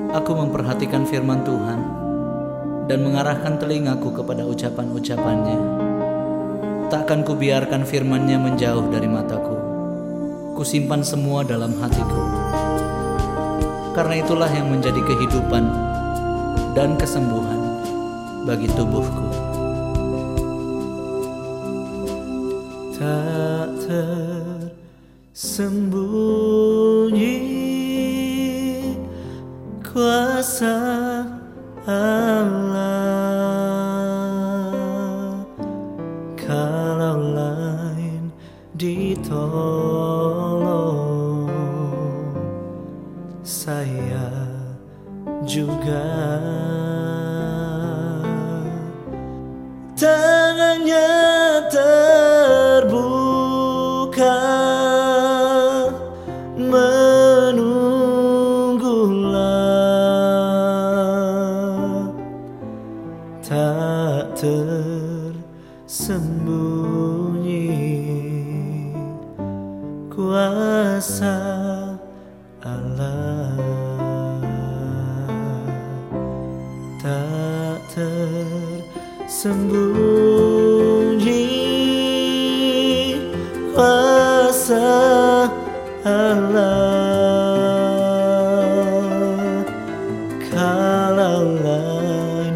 Aku memperhatikan firman Tuhan dan mengarahkan telingaku kepada ucapan-ucapannya. Takkan kubiarkan firman-Nya menjauh dari mataku. Kusimpan semua dalam hatiku. Karena itulah yang menjadi kehidupan dan kesembuhan bagi tubuhku. Tak tersembunyi kuasa Allah, kalau lain ditolong, saya juga. Tangannya terbuka menunggulah, tak tersembunyi kuasa Allah, tak tersembunyi kuasa Allah, kalau lain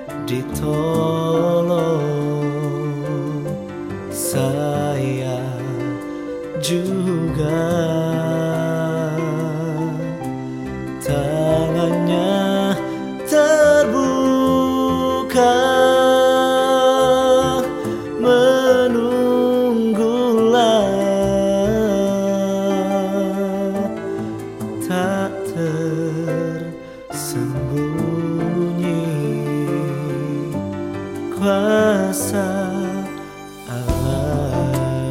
ditolong, saya juga. Tangannya terbuka menunggulah, tak tersembunyi kuasa Allah.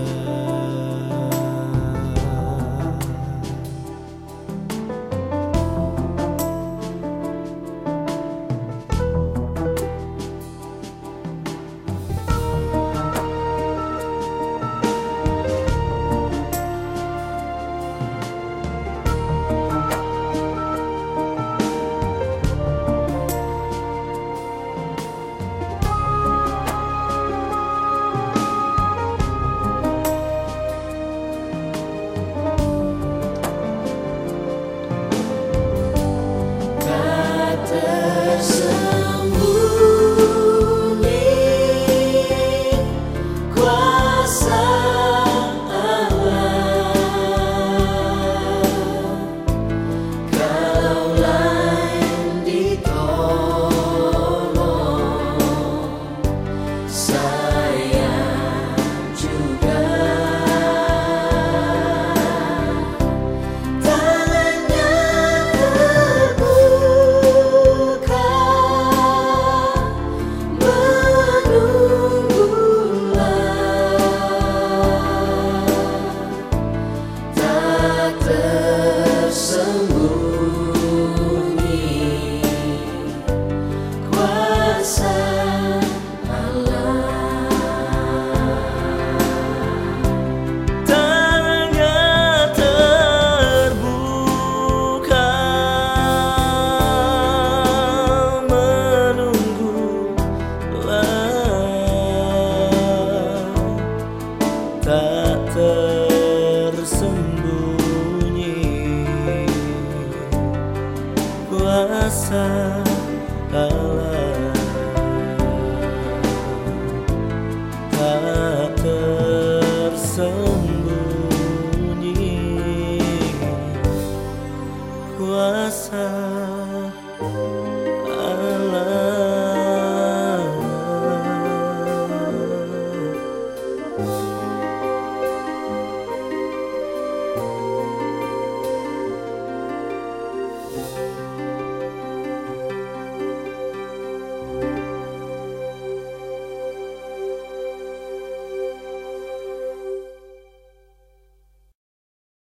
Tak tersembunyi kuasa Allah.